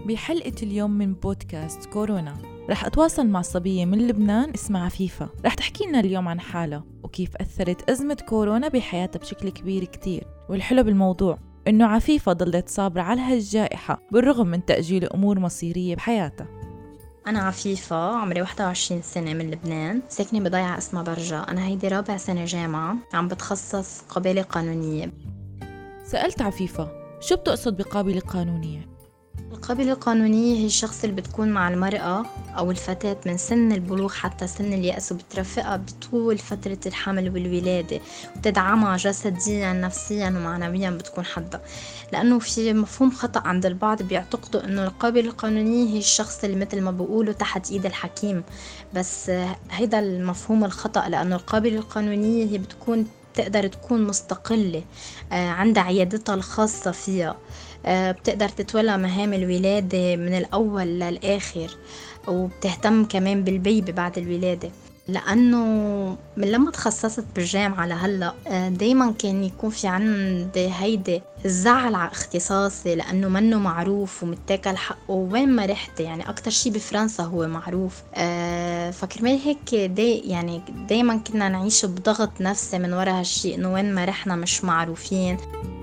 بحلقة اليوم من بودكاست كورونا رح أتواصل مع صبية من لبنان اسمها عفيفة. رح تحكي لنا اليوم عن حالها وكيف أثرت أزمة كورونا بحياتها بشكل كبير كتير. والحلو بالموضوع إنه عفيفة ضلت صابرة على هالجائحة بالرغم من تأجيل أمور مصيرية بحياتها. أنا عفيفة، عمري 21 سنة، من لبنان، ساكنة بضيعة اسمها برجة. أنا هيدي رابع سنة جامعة، عم بتخصص قابلة قانونية. سألت عفيفة شو بتقصد بقابلة قانونية؟ القابلة القانونية هي الشخص اللي بتكون مع المرأة أو الفتاة من سن البلوغ حتى سن اليأس، وبترفقها بطول فترة الحمل والولادة، وبتدعمها جسديا نفسيا ومعنويا. بتكون حدا، لأنه في مفهوم خطأ عند البعض، بيعتقدوا أنه القابلة القانونية هي الشخص اللي مثل ما بيقولوا تحت إيد الحكيم. بس هيدا المفهوم الخطأ، لأنه القابلة القانونية هي تقدر تكون مستقلة، عندها عيادتها الخاصة فيها، بتقدر تتولى مهام الولادة من الأول للآخر، وبتهتم كمان بالبيبي بعد الولادة. لأنه من لما تخصصت بالجامعة لهلأ دايما كان يكون في عندي هيدي الزعل على اختصاصي، لأنه منه معروف ومتاكل حقه وين ما رحت. يعني أكتر شي بفرنسا هو معروف، فكرمال هيك يعني دايما كنا نعيش بضغط نفسي من وراء هالشي، إنه وين ما رحنا مش معروفين.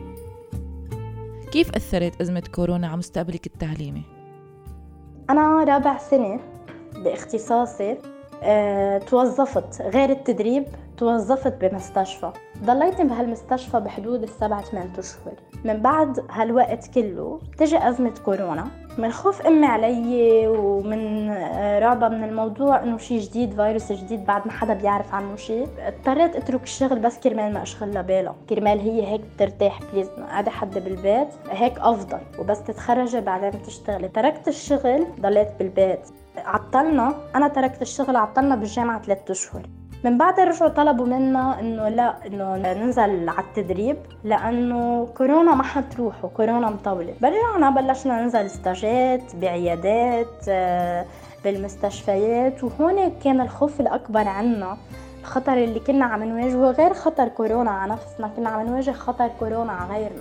كيف أثرت أزمة كورونا على مستقبلك التعليمي؟ أنا رابع سنة باختصاصي، توظفت غير التدريب، توظفت بمستشفى. ضليت بهالمستشفى بحدود 7-8 أشهر. من بعد هالوقت كله تجي أزمة كورونا. من خوف أمي علي ومن رعبة من الموضوع إنه شيء جديد، فيروس جديد بعد ما حدا بيعرف عنه شيء، اضطريت أترك الشغل بس كرمال ما أشغل لبالها، كرمال هي هيك ترتاح. بليز قاعدة حد بالبيت هيك أفضل، وبس تتخرجي بعدين تشتغلي. تركت الشغل، ضليت بالبيت. أنا تركت الشغل، عطلنا بالجامعة 3 أشهر. من بعد رجعوا طلبوا منا إنه لا، إنه ننزل على التدريب لأنه كورونا ما حتروح وكورونا مطولة. برجعنا بلشنا ننزل استاجات بعيادات، بالمستشفيات. وهون كان الخوف الأكبر عنا، الخطر اللي كنا عم نواجهه غير خطر كورونا على نفسنا، كنا عم نواجه خطر كورونا على غيرنا.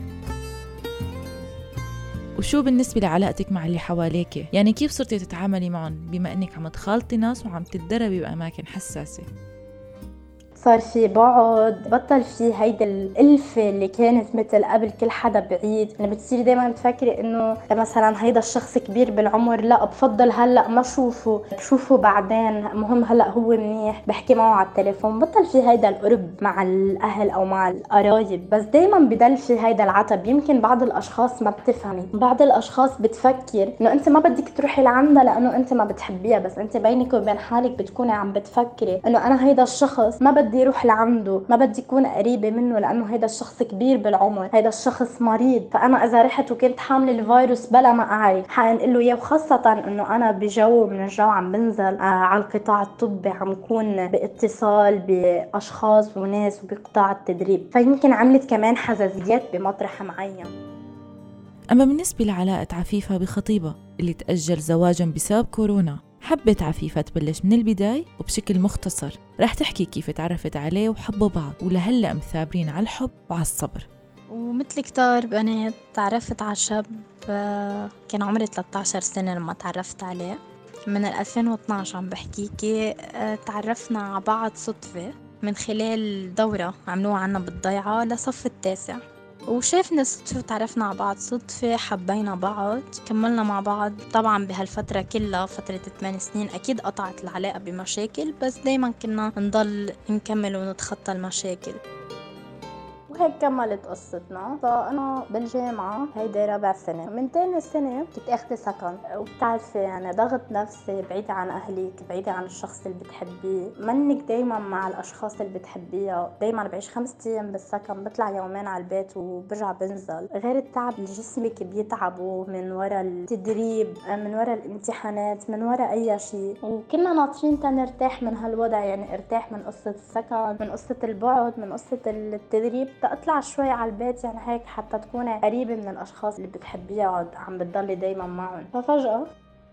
وشو بالنسبة لعلاقتك مع اللي حواليك؟ يعني كيف صرتي تتعاملي معهم بما أنك عم تخالطي ناس وعم تتدربي بأماكن حساسة؟ صار في بعد، بطل في هيدا الألفة اللي كانت مثل قبل، كل حدا بعيد. يعني بتصيري دايما تفكري انه مثلا هيدا الشخص كبير بالعمر، لا بفضل هلأ ما بشوفه بعدين، مهم هلأ هو منيح، بحكي معه على التليفون. بطل في هيدا القرب مع الأهل أو مع القرايب، بس دايما بدل في هيدا العتب. يمكن بعض الأشخاص ما بتفهمي، بعض الأشخاص بتفكر انه انت ما بدك تروحي لعندها لأنه انت ما بتحبيها، بس انت بينك وبين حالك بتكوني عم بتفكري انه انا هيدا الشخص ما بدي اروح لعنده، ما بدي اكون قريبه منه، لانه هيدا الشخص كبير بالعمر، هيدا الشخص مريض. فانا اذا رحت وكنت حامله الفيروس بلا ما اعرف حنقول له اياه. وخاصه انه انا بجو من الجو عم بنزل على القطاع الطبي، عم كون باتصال باشخاص وناس وبقطاع التدريب، فيمكن عملت كمان حساسيات بمطرح معين. أما بالنسبة لعلاقة عفيفة بخطيبها اللي تأجل زواجا بسبب كورونا، حبت عفيفة تبلش من البداية وبشكل مختصر. رح تحكي كيف تعرفت عليه وحبوا بعض، ولهلأ مثابرين على الحب وعلى الصبر. ومثل كتار بنات تعرفت على شاب كان عمري 13 سنة لما تعرفت عليه. من 2012 عم بحكيكي. تعرفنا على بعض صدفة من خلال دورة عملوها عنا بالضيعة لصف التاسع، وشافنا صدفة وتعرفنا على بعض صدفة، حبينا بعض، كملنا مع بعض. طبعا بهالفترة كلها، فترة 8 سنين، أكيد قطعت العلاقة بمشاكل، بس دايما كنا نضل نكمل ونتخطى المشاكل. وهيك كملت قصتنا. فأنا بالجامعة هيدا رابع سنة. من تاني سنة كنت أخذ سكن، وبتعرفي يعني ضغط نفسي، بعيدة عن أهلك، بعيدة عن الشخص اللي بتحبيه، منك دايما مع الأشخاص اللي بتحبيها. دايما بعيش 5 أيام بالسكن، بطلع يومين على البيت وبرجع بنزل. غير التعب اللي جسمك بيتعبوا من وراء التدريب، من وراء الامتحانات، من وراء أي شيء. وكنا ناطرين تنرتاح من هالوضع، يعني ارتاح من قصة السكن، من قصة البعد، من قصة التدريب، اطلع شوي على البيت، يعني هيك حتى تكوني قريبة من الاشخاص اللي بتحبيها، عم بتضلي دايما معهم. ففجأة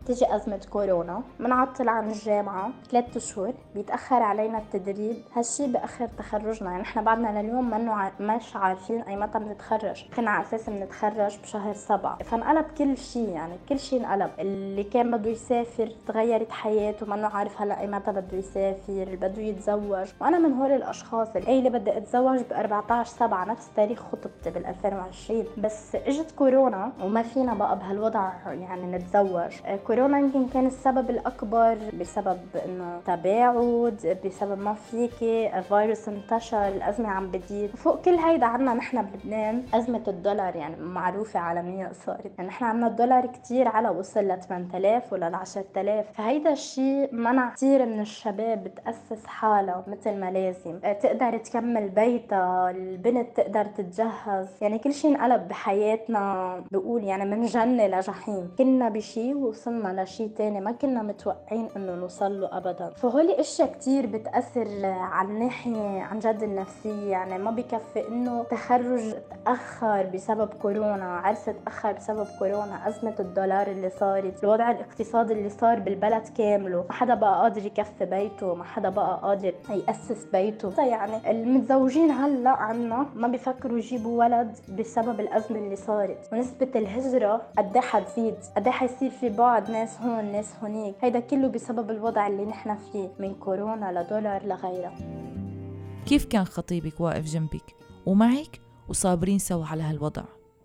تيجي أزمة كورونا، منعطل عن الجامعة 3 أشهر، بيتأخر علينا التدريب، هالشي بأخر تخرجنا. يعني احنا بعدنا لليوم مش عارفين أي متى بنتخرج، كنا على أساس بنتخرج بشهر 7. فانقلب كل شي، يعني كل شي انقلب. اللي كان بده يسافر تغيرت حياته، منه عارف هلا أي متى بده يسافر، اللي بده يتزوج. وأنا من هول الأشخاص اللي بدي أتزوج ب14/7 نفس تاريخ خطبتي بال2020. بس اجت كورونا وما فينا بقى بهالوضع يعني نتزوج. كورونا يمكن كان السبب الأكبر، بسبب إنه تباعد، بسبب ما فيكي فيروس انتشر، الأزمة عم بتزيد. فوق كل هيدا عنا نحن بلبنان أزمة الدولار، يعني معروفة عالميا صارت. يعني نحن عنا الدولار كتير على وصل ل 8000 ولا ل 10000. فهيدا الشيء منع كتير من الشباب تأسس حالها مثل ما لازم، تقدر تكمل بيتها، البنت تقدر تتجهز. يعني كل شيء انقلب بحياتنا، بقول يعني من جنة لجحيم. كنا بشي ووصلنا لشي تاني ما كنا متوقعين انه نوصل له ابدا. فهولي اشياء كتير بتأثر على الناحية عن جد النفسية. يعني ما بكفي انه تخرج تأخر بسبب كورونا، عرس تأخر بسبب كورونا، ازمة الدولار اللي صارت، الوضع الاقتصادي اللي صار بالبلد كامله، ما حدا بقى قادر يكفي بيته، ما حدا بقى قادر يأسس بيته. يعني المتزوجين هلا عنا ما بيفكروا يجيبوا ولد بسبب الأزمة اللي صارت. ونسبة الهجرة قديه حتزيد، قديه حيصير في بعض، ناس هون ناس هونيك. هيدا كله بسبب الوضع اللي نحن فيه، من كورونا لدولار لغيره. كيف كان خطيبك واقف جنبك ومعك وصابرين سوا على هالوضع؟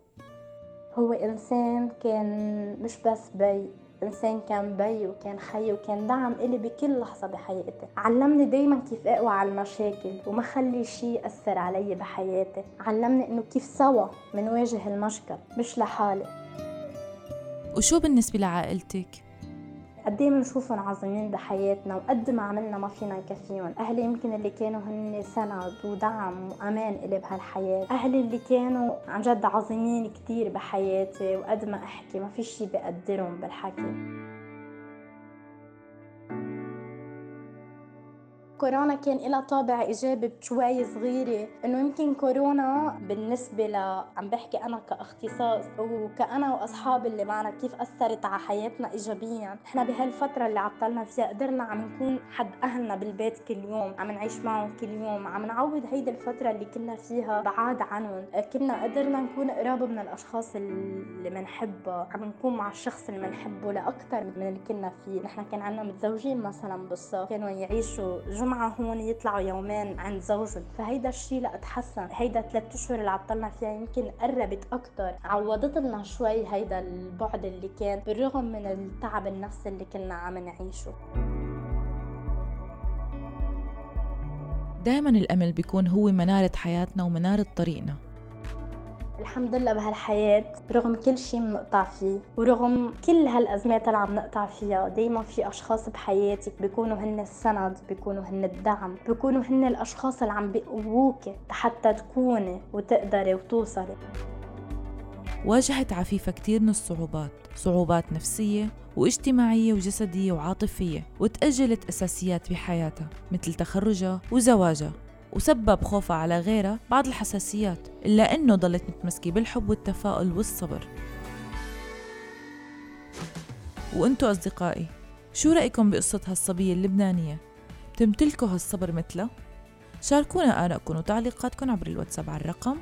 هو إنسان كان مش بس بي، إنسان كان بي وكان خي وكان دعم إلي بكل لحظة بحياتي. علمني دايما كيف أقوى على المشاكل وما خلي شي يأثر علي بحياتي. علمني إنه كيف سوا منواجه المشكل مش لحالي. وشو بالنسبة لعائلتك؟ قديه بنشوفهم عظيمين بحياتنا، وقد ما عملنا ما فينا نكفيهم. أهلي يمكن اللي كانوا هن سند ودعم وأمان إلي بهالحياة. أهلي اللي كانوا عن جد عظيمين كتير بحياتي، وقد ما أحكي ما في شي بقدرهم بالحكي. كورونا كان لها طابع إيجابي شوي صغيرة، إنه يمكن كورونا بالنسبة عم بحكي أنا كاختصاص وكأنا وأصحابي اللي معنا كيف أثرت على حياتنا إيجابيا. إحنا بهالفترة اللي عطلنا فيها قدرنا عم نكون حد أهلنا بالبيت كل يوم، عم نعيش معهم كل يوم، عم نعوض هيدا الفترة اللي كنا فيها بعاد عنهم. قدرنا نكون قراب من الأشخاص اللي منحبها، عم نكون مع الشخص اللي منحبه لأكتر من اللي كنا فيه. نحن كان عنا متزوجين مثلا بالصف، كانوا يعيشوا جمعة هون يطلعوا يومين عند زوجهم. فهيدا الشيء لا اتحسن. هيدا 3 أشهر اللي عطلنا فيها يمكن قربت أكتر، عوضت لنا شوي هيدا البعد اللي كان، بالرغم من التعب النفسي اللي كنا عم نعيشه. دائما الأمل بيكون هو منارة حياتنا ومنارة طريقنا. الحمد لله بهالحياة رغم كل شيء بنقطع فيه، ورغم كل هالأزمات اللي عم نقطع فيها، دايما في أشخاص بحياتك بيكونوا هن السند، بيكونوا هن الدعم، بيكونوا هن الأشخاص اللي عم بيقووك حتى تكوني وتقدري وتوصلي. واجهت عفيفة كتير من الصعوبات، صعوبات نفسية واجتماعية وجسدية وعاطفية، وتأجلت أساسيات بحياتها مثل تخرجها وزواجها، وسبب خوفها على غيرها بعض الحساسيات، إلا أنه ضلت متمسكة بالحب والتفاؤل والصبر. وأنتوا أصدقائي، شو رأيكم بقصة هالصبية اللبنانية؟ بتمتلكوا هالصبر مثلها؟ شاركونا آرائكم وتعليقاتكم عبر الواتساب على الرقم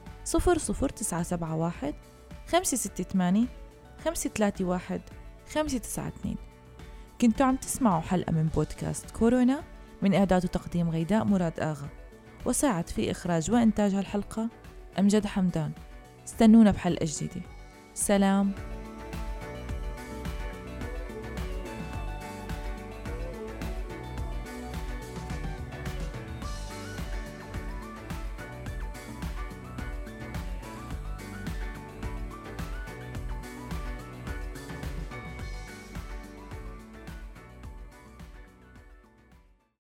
00971 568 531 592. كنتوا عم تسمعوا حلقة من بودكاست كورونا من إعداد وتقديم غيداء مراد آغا، وساعد في إخراج وإنتاج هالحلقة أمجد حمدان. استنونا بحلقة جديدة. سلام.